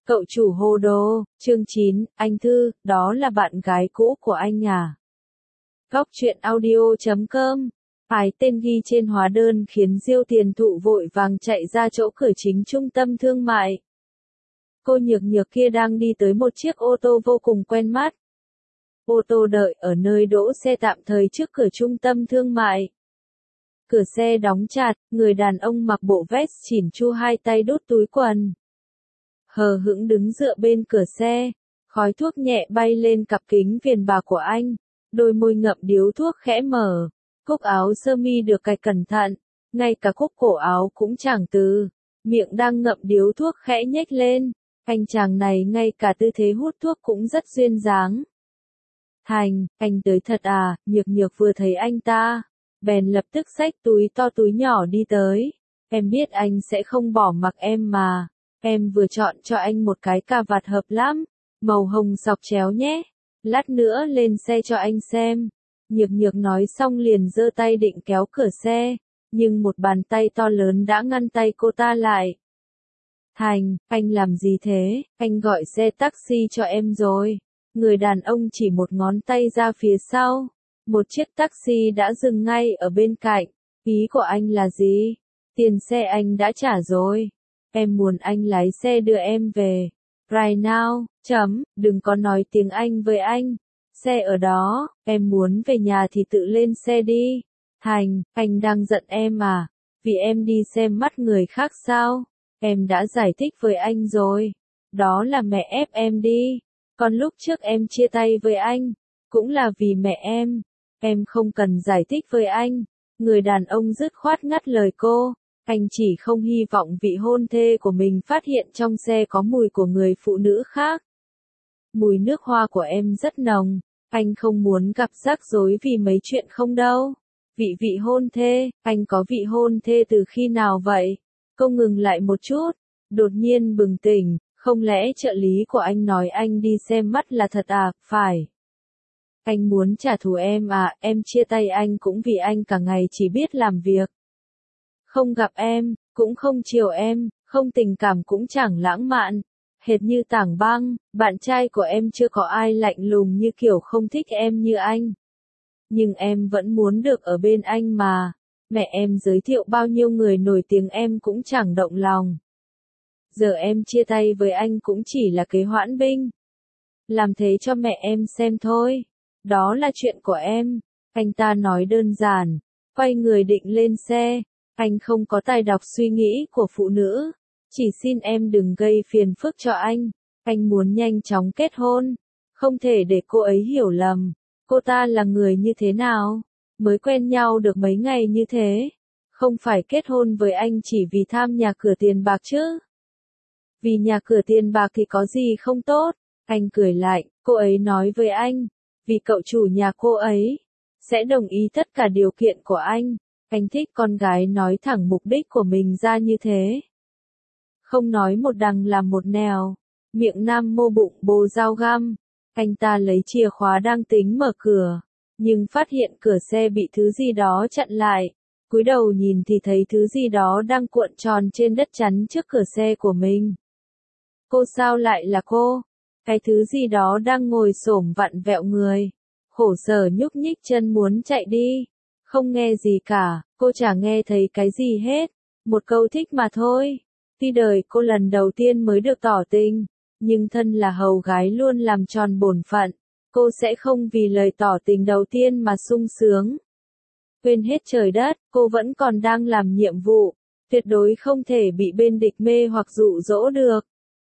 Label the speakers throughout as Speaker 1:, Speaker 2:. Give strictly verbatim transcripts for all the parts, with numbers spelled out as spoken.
Speaker 1: Cậu chủ hồ đồ, chương chín, anh Thư, đó là bạn gái cũ của anh à? Góc truyện audio chấm com. Phái tên ghi trên hóa đơn khiến Diêu Tiền Thụ vội vàng chạy ra chỗ cửa chính trung tâm thương mại. Cô nhược nhược kia đang đi tới một chiếc ô tô vô cùng quen mắt. Ô tô đợi ở nơi đỗ xe tạm thời trước cửa trung tâm thương mại. Cửa xe đóng chặt, người đàn ông mặc bộ vest chỉn chu hai tay đút túi quần. Hờ hững đứng dựa bên cửa xe, khói thuốc nhẹ bay lên cặp kính viền bạc của anh, đôi môi ngậm điếu thuốc khẽ mở, cúc áo sơ mi được cài cẩn thận, ngay cả cúc cổ áo cũng chẳng từ, miệng đang ngậm điếu thuốc khẽ nhếch lên, anh chàng này ngay cả tư thế hút thuốc cũng rất duyên dáng. Thành, anh tới thật à? Nhược nhược vừa thấy anh ta, bèn lập tức xách túi to túi nhỏ đi tới, em biết anh sẽ không bỏ mặc em mà. Em vừa chọn cho anh một cái cà vạt hợp lắm, màu hồng dọc chéo nhé, lát nữa lên xe cho anh xem. Nhược nhược nói xong liền giơ tay định kéo cửa xe, nhưng một bàn tay to lớn đã ngăn tay cô ta lại. Thành, anh làm gì thế? Anh gọi xe taxi cho em rồi. Người đàn ông chỉ một ngón tay ra phía sau. Một chiếc taxi đã dừng ngay ở bên cạnh. Ý của anh là gì? Tiền xe anh đã trả rồi. Em muốn anh lái xe đưa em về. Right now, chấm, đừng có nói tiếng Anh với anh. Xe ở đó, em muốn về nhà thì tự lên xe đi. Thành, anh đang giận em à? Vì em đi xem mắt người khác sao? Em đã giải thích với anh rồi. Đó là mẹ ép em đi. Còn lúc trước em chia tay với anh, cũng là vì mẹ em. Em không cần giải thích với anh. Người đàn ông dứt khoát ngắt lời cô. Anh chỉ không hy vọng vị hôn thê của mình phát hiện trong xe có mùi của người phụ nữ khác. Mùi nước hoa của em rất nồng, anh không muốn gặp rắc rối vì mấy chuyện không đâu. Vị vị hôn thê, anh có vị hôn thê từ khi nào vậy? Cô ngừng lại một chút, đột nhiên bừng tỉnh, không lẽ trợ lý của anh nói anh đi xem mắt là thật à? Phải. Anh muốn trả thù em à? Em chia tay anh cũng vì anh cả ngày chỉ biết làm việc. Không gặp em, cũng không chiều em, không tình cảm cũng chẳng lãng mạn. Hệt như tảng băng, bạn trai của em chưa có ai lạnh lùng như kiểu không thích em như anh. Nhưng em vẫn muốn được ở bên anh mà. Mẹ em giới thiệu bao nhiêu người nổi tiếng em cũng chẳng động lòng. Giờ em chia tay với anh cũng chỉ là kế hoãn binh. Làm thế cho mẹ em xem thôi. Đó là chuyện của em. Anh ta nói đơn giản, quay người định lên xe. Anh không có tài đọc suy nghĩ của phụ nữ. Chỉ xin em đừng gây phiền phức cho anh. Anh muốn nhanh chóng kết hôn. Không thể để cô ấy hiểu lầm. Cô ta là người như thế nào? Mới quen nhau được mấy ngày như thế. Không phải kết hôn với anh chỉ vì tham nhà cửa tiền bạc chứ. Vì nhà cửa tiền bạc thì có gì không tốt. Anh cười lại, cô ấy nói với anh. Vì cậu chủ nhà cô ấy sẽ đồng ý tất cả điều kiện của anh. Anh thích con gái nói thẳng mục đích của mình ra như thế. Không nói một đằng làm một nẻo. Miệng nam mô bụng bồ dao găm. Anh ta lấy chìa khóa đang tính mở cửa. Nhưng phát hiện cửa xe bị thứ gì đó chặn lại. Cúi đầu nhìn thì thấy thứ gì đó đang cuộn tròn trên đất chắn trước cửa xe của mình. Cô sao lại là cô? Cái thứ gì đó đang ngồi xổm vặn vẹo người. Khổ sở nhúc nhích chân muốn chạy đi. Không nghe gì cả, cô chả nghe thấy cái gì hết. Một câu thích mà thôi. Tuy đời cô lần đầu tiên mới được tỏ tình, nhưng thân là hầu gái luôn làm tròn bổn phận. Cô sẽ không vì lời tỏ tình đầu tiên mà sung sướng. Quên hết trời đất, cô vẫn còn đang làm nhiệm vụ. Tuyệt đối không thể bị bên địch mê hoặc dụ dỗ được.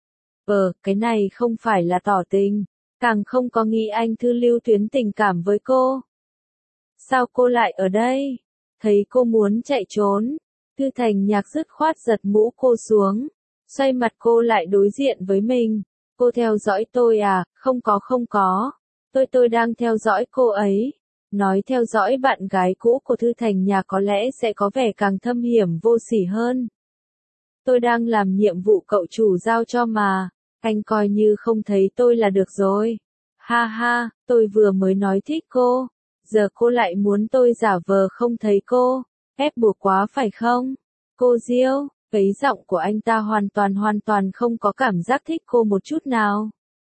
Speaker 1: Ờ, cái này không phải là tỏ tình. Càng không có nghĩ anh Thư lưu tuyến tình cảm với cô. Sao cô lại ở đây? Thấy cô muốn chạy trốn. Thư Thành Nhạc dứt khoát giật mũ cô xuống. Xoay mặt cô lại đối diện với mình. Cô theo dõi tôi à? Không có không có. Tôi tôi đang theo dõi cô ấy. Nói theo dõi bạn gái cũ của Thư Thành Nhạc có lẽ sẽ có vẻ càng thâm hiểm vô sỉ hơn. Tôi đang làm nhiệm vụ cậu chủ giao cho mà. Anh coi như không thấy tôi là được rồi. Ha ha, tôi vừa mới nói thích cô. Giờ cô lại muốn tôi giả vờ không thấy cô. Ép buộc quá phải không? Cô Diêu, Thấy giọng của anh ta hoàn toàn hoàn toàn không có cảm giác thích cô một chút nào.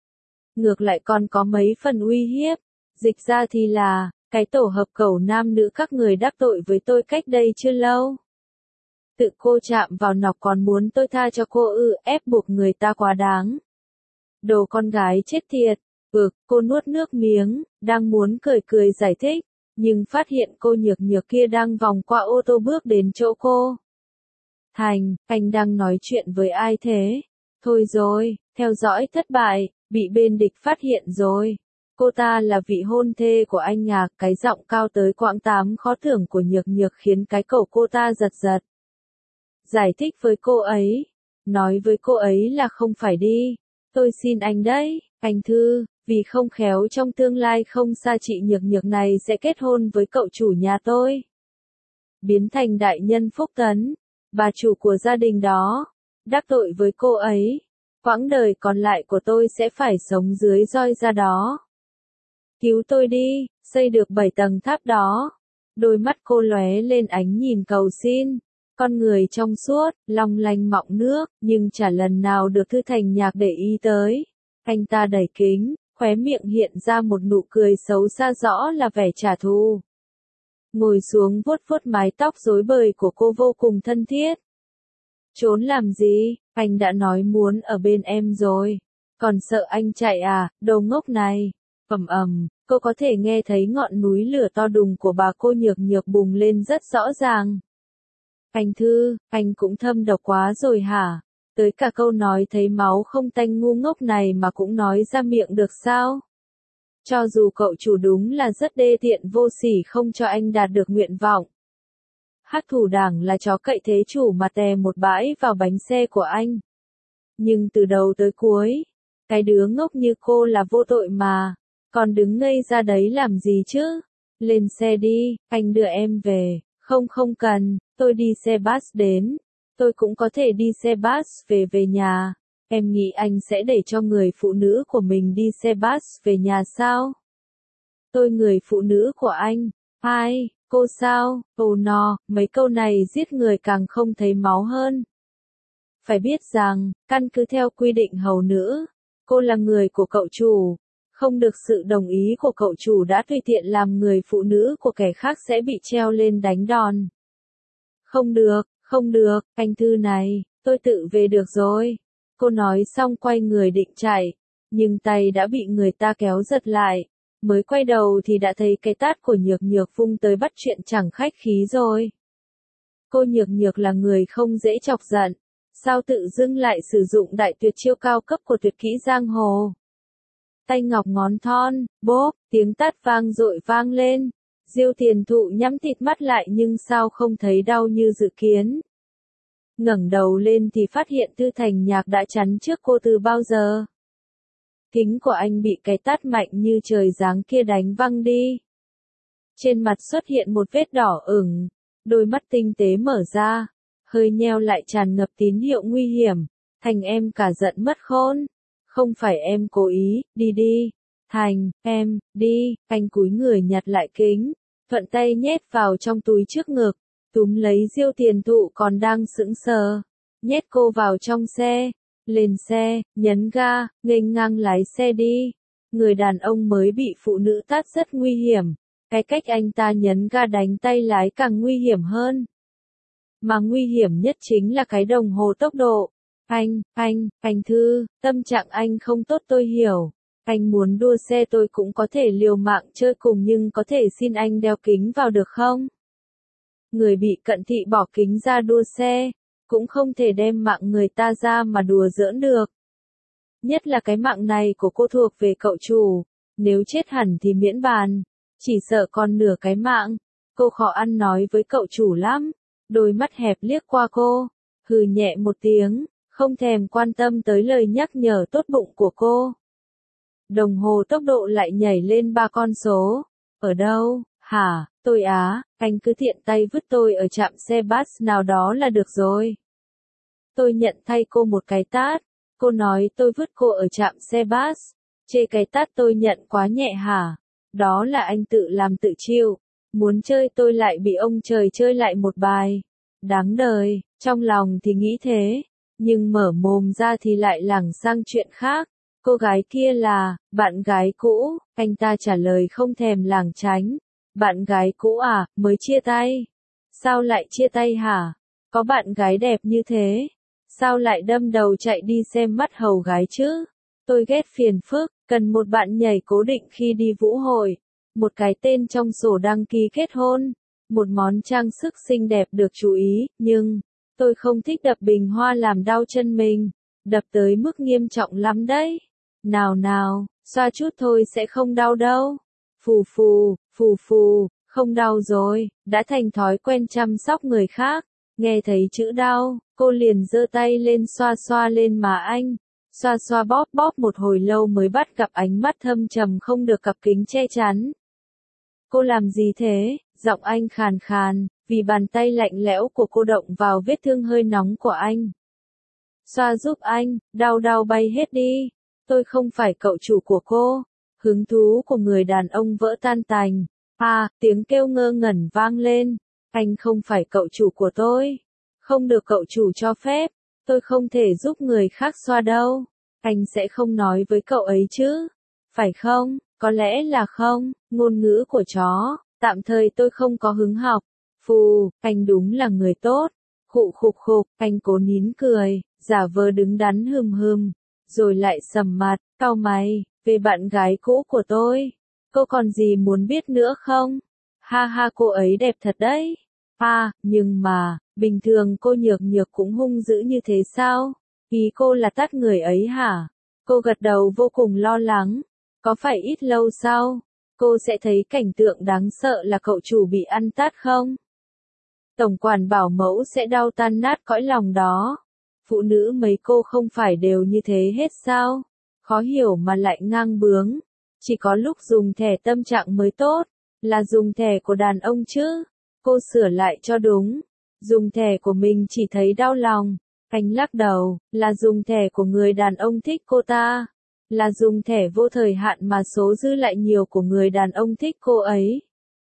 Speaker 1: Ngược lại còn có mấy phần uy hiếp. Dịch ra thì là, cái tổ hợp cẩu nam nữ các người đắc tội với tôi cách đây chưa lâu. Tự cô chạm vào nọc còn muốn tôi tha cho cô ư, ép buộc người ta quá đáng. Đồ con gái chết tiệt. Ừ, cô nuốt nước miếng, đang muốn cười cười giải thích, nhưng phát hiện cô nhược nhược kia đang vòng qua ô tô bước đến chỗ cô. Thành, anh đang nói chuyện với ai thế? Thôi rồi, theo dõi thất bại, bị bên địch phát hiện rồi. Cô ta là vị hôn thê của anh Ngạc, cái giọng cao tới quãng tám khó tưởng của nhược nhược khiến cái cổ cô ta giật giật. Giải thích với cô ấy, nói với cô ấy là không phải đi. Tôi xin anh đấy, anh Thư, vì không khéo trong tương lai không xa chị nhược nhược này sẽ kết hôn với cậu chủ nhà tôi. Biến thành đại nhân Phúc Tấn, bà chủ của gia đình đó, đắc tội với cô ấy. Quãng đời còn lại của tôi sẽ phải sống dưới roi da đó. Cứu tôi đi, xây được bảy tầng tháp đó. Đôi mắt cô lóe lên ánh nhìn cầu xin. Con người trong suốt, long lanh mọng nước, nhưng chả lần nào được Thư Thành Nhạc để ý tới. Anh ta đẩy kính, khóe miệng hiện ra một nụ cười xấu xa rõ là vẻ trả thù. Ngồi xuống vuốt vuốt mái tóc rối bời của cô vô cùng thân thiết. Trốn làm gì, anh đã nói muốn ở bên em rồi. Còn sợ anh chạy à, đồ ngốc này. Ầm ầm, cô có thể nghe thấy ngọn núi lửa to đùng của bà cô nhược nhược bùng lên rất rõ ràng. Anh Thư, anh cũng thâm độc quá rồi hả? Tới cả câu nói thấy máu không tanh ngu ngốc này mà cũng nói ra miệng được sao? Cho dù cậu chủ đúng là rất đê tiện vô sỉ không cho anh đạt được nguyện vọng. Hắc thủ đảng là chó cậy thế chủ mà tè một bãi vào bánh xe của anh. Nhưng từ đầu tới cuối, cái đứa ngốc như cô là vô tội mà, còn đứng ngây ra đấy làm gì chứ? Lên xe đi, anh đưa em về. Không không cần, tôi đi xe bus đến. Tôi cũng có thể đi xe bus về về nhà. Em nghĩ anh sẽ để cho người phụ nữ của mình đi xe bus về nhà sao? Tôi người phụ nữ của anh. Ai, cô sao? Ồ no, mấy câu này giết người càng không thấy máu hơn. Phải biết rằng, căn cứ theo quy định hầu nữ, cô là người của cậu chủ. Không được sự đồng ý của cậu chủ đã tùy tiện làm người phụ nữ của kẻ khác sẽ bị treo lên đánh đòn. Không được, không được, anh Thư này, tôi tự về được rồi. Cô nói xong quay người định chạy, nhưng tay đã bị người ta kéo giật lại. Mới quay đầu thì đã thấy cái tát của nhược nhược vung tới bắt chuyện chẳng khách khí rồi. Cô nhược nhược là người không dễ chọc giận. Sao tự dưng lại sử dụng đại tuyệt chiêu cao cấp của tuyệt kỹ giang hồ? Tay ngọc ngón thon, bốp, tiếng tát vang dội vang lên. Diêu Tiền Thụ nhắm thịt mắt lại nhưng sao không thấy đau như dự kiến. Ngẩng đầu lên thì phát hiện Thư Thành Nhạc đã chắn trước cô từ bao giờ. Kính của anh bị cái tát mạnh như trời giáng kia đánh văng đi. Trên mặt xuất hiện một vết đỏ ửng, đôi mắt tinh tế mở ra, hơi nheo lại tràn ngập tín hiệu nguy hiểm. Thành em cả giận mất khôn. Không phải em cố ý, đi đi. Thành, em, đi, anh cúi người nhặt lại kính, thuận tay nhét vào trong túi trước ngực, túm lấy Diêu Tiền Thụ còn đang sững sờ, nhét cô vào trong xe, lên xe, nhấn ga, nghênh ngang lái xe đi. Người đàn ông mới bị phụ nữ tát rất nguy hiểm, cái cách anh ta nhấn ga đánh tay lái càng nguy hiểm hơn. Mà nguy hiểm nhất chính là cái đồng hồ tốc độ. Anh, anh, anh Thư, tâm trạng anh không tốt tôi hiểu. Anh muốn đua xe tôi cũng có thể liều mạng chơi cùng nhưng có thể xin anh đeo kính vào được không? Người bị cận thị bỏ kính ra đua xe, cũng không thể đem mạng người ta ra mà đùa giỡn được. Nhất là cái mạng này của cô thuộc về cậu chủ, nếu chết hẳn thì miễn bàn, chỉ sợ còn nửa cái mạng. Cô khó ăn nói với cậu chủ lắm, đôi mắt hẹp liếc qua cô, hừ nhẹ một tiếng, không thèm quan tâm tới lời nhắc nhở tốt bụng của cô. Đồng hồ tốc độ lại nhảy lên ba con số. Ở đâu, hả, tôi á, anh cứ tiện tay vứt tôi ở trạm xe bus nào đó là được rồi. Tôi nhận thay cô một cái tát. Cô nói tôi vứt cô ở trạm xe bus. Chê cái tát tôi nhận quá nhẹ hả? Đó là anh tự làm tự chịu. Muốn chơi tôi lại bị ông trời chơi lại một bài. đáng đời, trong lòng thì nghĩ thế, nhưng mở mồm ra thì lại lảng sang chuyện khác. Cô gái kia là, bạn gái cũ, anh ta trả lời không thèm lảng tránh. Bạn gái cũ à, mới chia tay. Sao lại chia tay hả? Có bạn gái đẹp như thế, sao lại đâm đầu chạy đi xem mắt hầu gái chứ? Tôi ghét phiền phức, cần một bạn nhảy cố định khi đi vũ hội, một cái tên trong sổ đăng ký kết hôn, một món trang sức xinh đẹp được chú ý, nhưng tôi không thích đập bình hoa làm đau chân mình, đập tới mức nghiêm trọng lắm đấy. Nào nào, xoa chút thôi sẽ không đau đâu. Phù phù, phù phù, không đau rồi, đã thành thói quen chăm sóc người khác. Nghe thấy chữ đau, cô liền giơ tay lên xoa xoa lên má anh. Xoa xoa bóp bóp một hồi lâu mới bắt gặp ánh mắt thâm trầm không được cặp kính che chắn. Cô làm gì thế? Giọng anh khàn khàn, vì bàn tay lạnh lẽo của cô động vào vết thương hơi nóng của anh. Xoa giúp anh, đau đau bay hết đi. Tôi không phải cậu chủ của cô. Hứng thú của người đàn ông vỡ tan tành. À, tiếng kêu ngơ ngẩn vang lên. Anh không phải cậu chủ của tôi. Không được cậu chủ cho phép. Tôi không thể giúp người khác xoa đâu. Anh sẽ không nói với cậu ấy chứ. Phải không? Có lẽ là không. Ngôn ngữ của chó. Tạm thời tôi không có hứng học. Phù, anh đúng là người tốt. Khụ khục khục, anh cố nín cười, giả vờ đứng đắn hừm hừm. Rồi lại sầm mặt, cau mày, về bạn gái cũ của tôi. Cô còn gì muốn biết nữa không? Ha ha, cô ấy đẹp thật đấy. À, nhưng mà, bình thường cô nhược nhược cũng hung dữ như thế sao? Ý cô là tát người ấy hả? Cô gật đầu vô cùng lo lắng. Có phải ít lâu sau, cô sẽ thấy cảnh tượng đáng sợ là cậu chủ bị ăn tát không? Tổng quản bảo mẫu sẽ đau tan nát cõi lòng đó. Phụ nữ mấy cô không phải đều như thế hết sao? Khó hiểu mà lại ngang bướng. Chỉ có lúc dùng thẻ tâm trạng mới tốt, là dùng thẻ của đàn ông chứ. Cô sửa lại cho đúng. Dùng thẻ của mình chỉ thấy đau lòng. Anh lắc đầu, là dùng thẻ của người đàn ông thích cô ta. Là dùng thẻ vô thời hạn mà số dư lại nhiều của người đàn ông thích cô ấy.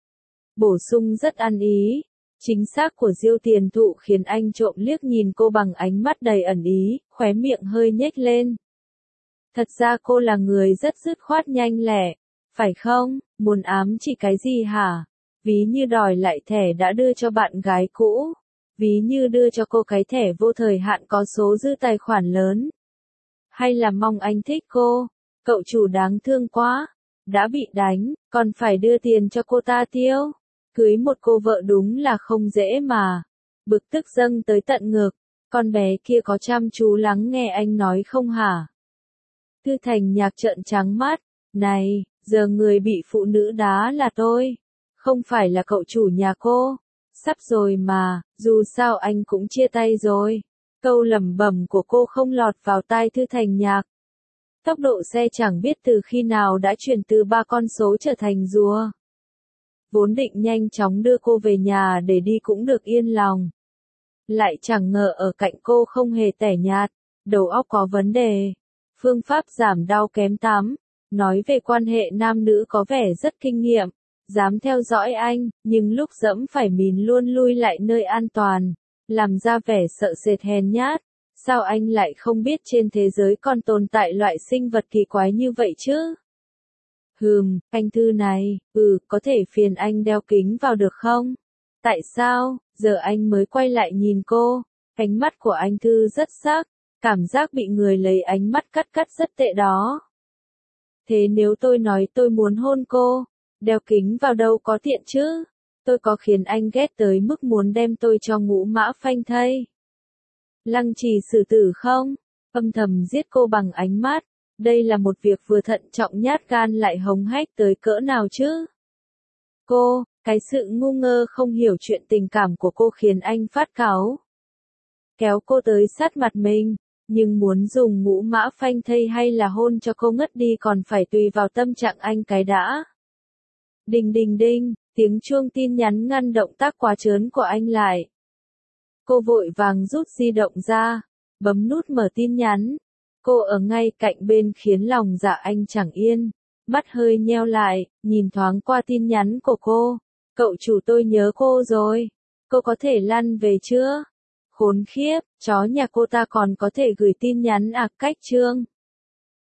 Speaker 1: Bổ sung rất ăn ý. Chính xác của Diêu Tiền Thụ khiến anh trộm liếc nhìn cô bằng ánh mắt đầy ẩn ý, khóe miệng hơi nhếch lên. Thật ra cô là người rất dứt khoát nhanh lẹ, phải không? Muốn ám chỉ cái gì hả? Ví như đòi lại thẻ đã đưa cho bạn gái cũ. Ví như đưa cho cô cái thẻ vô thời hạn có số dư tài khoản lớn. Hay là mong anh thích cô? Cậu chủ đáng thương quá. Đã bị đánh, còn phải đưa tiền cho cô ta tiêu. Cưới một cô vợ đúng là không dễ mà. Bực tức dâng tới tận ngực. Con bé kia có chăm chú lắng nghe anh nói không hả? Thư Thành Nhạc trợn trắng mắt. Này, giờ người bị phụ nữ đá là tôi. Không phải là cậu chủ nhà cô. Sắp rồi mà, dù sao anh cũng chia tay rồi. Câu lẩm bẩm của cô không lọt vào tai Thư Thành Nhạc. Tốc độ xe chẳng biết từ khi nào đã chuyển từ ba con số trở thành rùa. Vốn định nhanh chóng đưa cô về nhà để đi cũng được yên lòng. Lại chẳng ngờ ở cạnh cô không hề tẻ nhạt, đầu óc có vấn đề. Phương pháp giảm đau kém tắm. Nói về quan hệ nam nữ có vẻ rất kinh nghiệm. Dám theo dõi anh, nhưng lúc dẫm phải mìn luôn lui lại nơi an toàn. Làm ra vẻ sợ sệt hèn nhát. Sao anh lại không biết trên thế giới còn tồn tại loại sinh vật kỳ quái như vậy chứ? Hừm, anh Thư này, ừ, có thể phiền anh đeo kính vào được không? Tại sao? Giờ anh mới quay lại nhìn cô. Ánh mắt của anh Thư rất sắc. Cảm giác bị người lấy ánh mắt cắt cắt rất tệ đó. Thế nếu tôi nói tôi muốn hôn cô, đeo kính vào đâu có tiện chứ? Tôi có khiến anh ghét tới mức muốn đem tôi cho ngũ mã phanh thây? Lăng trì xử tử không? Âm thầm giết cô bằng ánh mắt. Đây là một việc vừa thận trọng nhát gan lại hống hách tới cỡ nào chứ? Cô, cái sự ngu ngơ không hiểu chuyện tình cảm của cô khiến anh phát cáu. Kéo cô tới sát mặt mình, nhưng muốn dùng ngũ mã phanh thây hay là hôn cho cô ngất đi còn phải tùy vào tâm trạng anh cái đã. Đinh đinh đinh, tiếng chuông tin nhắn ngăn động tác quá trớn của anh lại. Cô vội vàng rút di động ra, bấm nút mở tin nhắn. Cô ở ngay cạnh bên khiến lòng dạ anh chẳng yên. Mắt hơi nheo lại, nhìn thoáng qua tin nhắn của cô. Cậu chủ tôi nhớ cô rồi. Cô có thể lăn về chưa? Khốn khiếp, chó nhà cô ta còn có thể gửi tin nhắn à cách Trương.